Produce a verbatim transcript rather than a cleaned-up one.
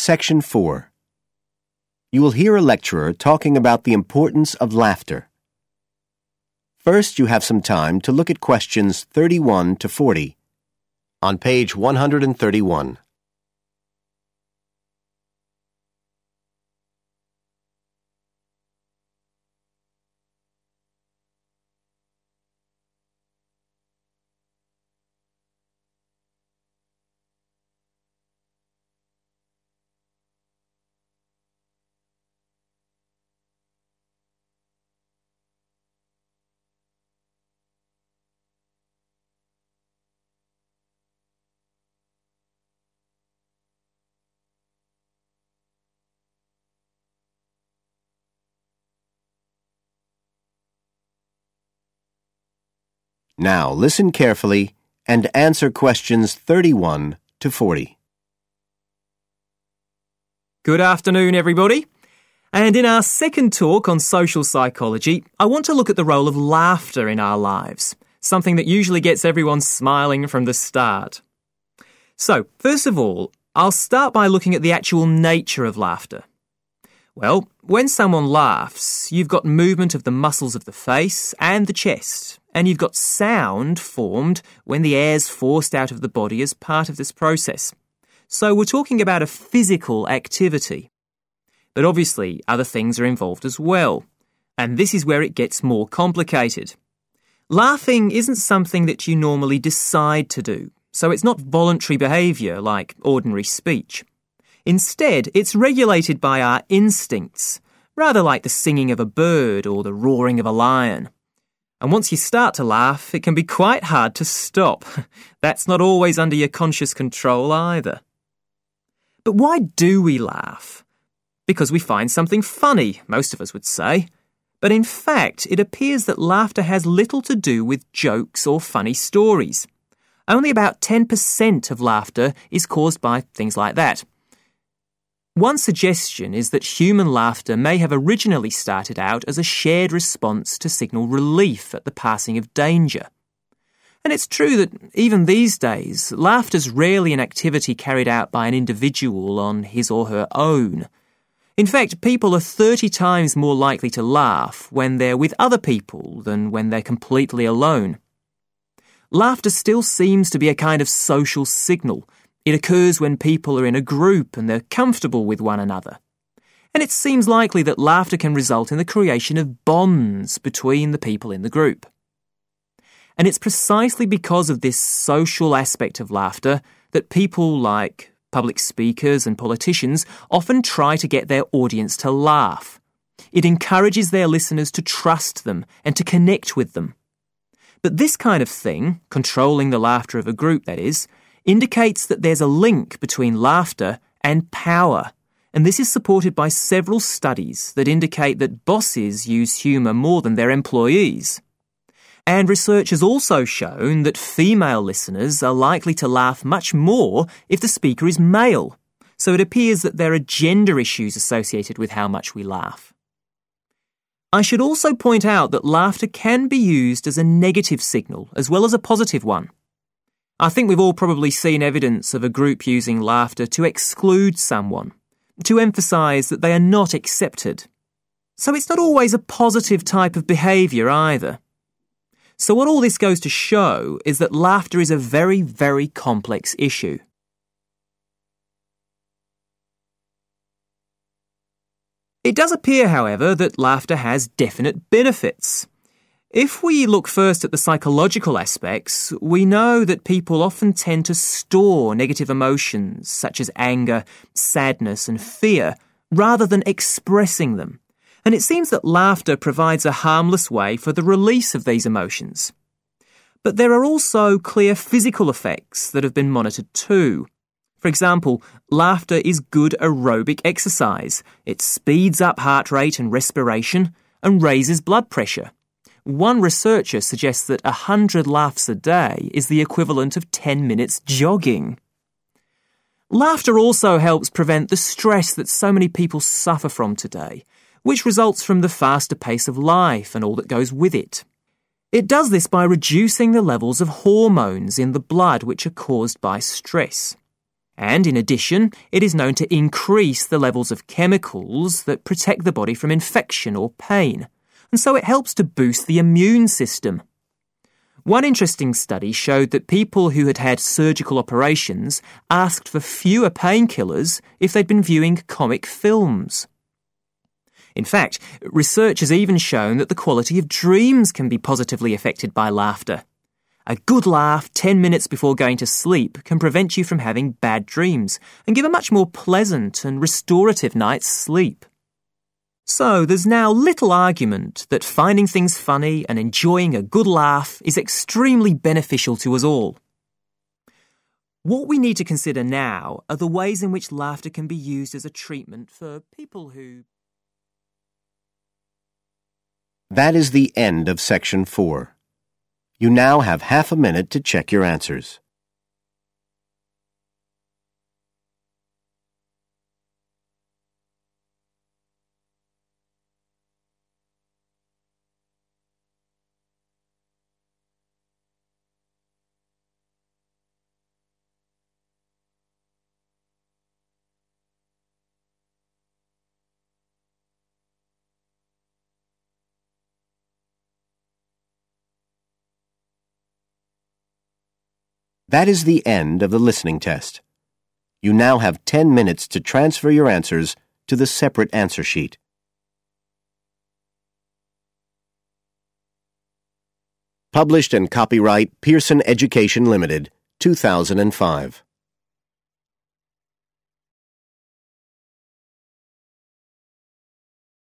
Section four. You will hear a lecturer talking about the importance of laughter. First, you have some time to look at questions thirty-one to forty on page one hundred thirty-one. Now listen carefully and answer questions thirty-one to forty. Good afternoon, everybody. And in our second talk on social psychology, I want to look at the role of laughter in our lives, something that usually gets everyone smiling from the start. So, first of all, I'll start by looking at the actual nature of laughter. Well, when someone laughs, you've got movement of the muscles of the face and the chest, and you've got sound formed when the air's forced out of the body as part of this process. So we're talking about a physical activity. But obviously, other things are involved as well, and this is where it gets more complicated. Laughing isn't something that you normally decide to do, so it's not voluntary behaviour like ordinary speech. Instead, it's regulated by our instincts, rather like the singing of a bird or the roaring of a lion. And once you start to laugh, it can be quite hard to stop. That's not always under your conscious control either. But why do we laugh? Because we find something funny, most of us would say. But in fact, it appears that laughter has little to do with jokes or funny stories. Only about ten percent of laughter is caused by things like that. One suggestion is that human laughter may have originally started out as a shared response to signal relief at the passing of danger. And it's true that even these days, laughter's rarely an activity carried out by an individual on his or her own. In fact, people are thirty times more likely to laugh when they're with other people than when they're completely alone. Laughter still seems to be a kind of social signal. It occurs when people are in a group and they're comfortable with one another. And it seems likely that laughter can result in the creation of bonds between the people in the group. And it's precisely because of this social aspect of laughter that people like public speakers and politicians often try to get their audience to laugh. It encourages their listeners to trust them and to connect with them. But this kind of thing, controlling the laughter of a group that is, indicates that there's a link between laughter and power, and this is supported by several studies that indicate that bosses use humour more than their employees. And research has also shown that female listeners are likely to laugh much more if the speaker is male, so it appears that there are gender issues associated with how much we laugh. I should also point out that laughter can be used as a negative signal as well as a positive one. I think we've all probably seen evidence of a group using laughter to exclude someone, to emphasise that they are not accepted. So it's not always a positive type of behaviour either. So what all this goes to show is that laughter is a very, very complex issue. It does appear, however, that laughter has definite benefits. If we look first at the psychological aspects, we know that people often tend to store negative emotions such as anger, sadness and fear, rather than expressing them. And it seems that laughter provides a harmless way for the release of these emotions. But there are also clear physical effects that have been monitored too. For example, laughter is good aerobic exercise. It speeds up heart rate and respiration and raises blood pressure. One researcher suggests that one hundred laughs a day is the equivalent of ten minutes jogging. Laughter also helps prevent the stress that so many people suffer from today, which results from the faster pace of life and all that goes with it. It does this by reducing the levels of hormones in the blood which are caused by stress. And in addition, it is known to increase the levels of chemicals that protect the body from infection or pain, and so it helps to boost the immune system. One interesting study showed that people who had had surgical operations asked for fewer painkillers if they'd been viewing comic films. In fact, research has even shown that the quality of dreams can be positively affected by laughter. A good laugh ten minutes before going to sleep can prevent you from having bad dreams and give a much more pleasant and restorative night's sleep. So there's now little argument that finding things funny and enjoying a good laugh is extremely beneficial to us all. What we need to consider now are the ways in which laughter can be used as a treatment for people who... That is the end of section four. You now have half a minute to check your answers. That is the end of the listening test. You now have ten minutes to transfer your answers to the separate answer sheet. Published and copyright Pearson Education Limited, two thousand five.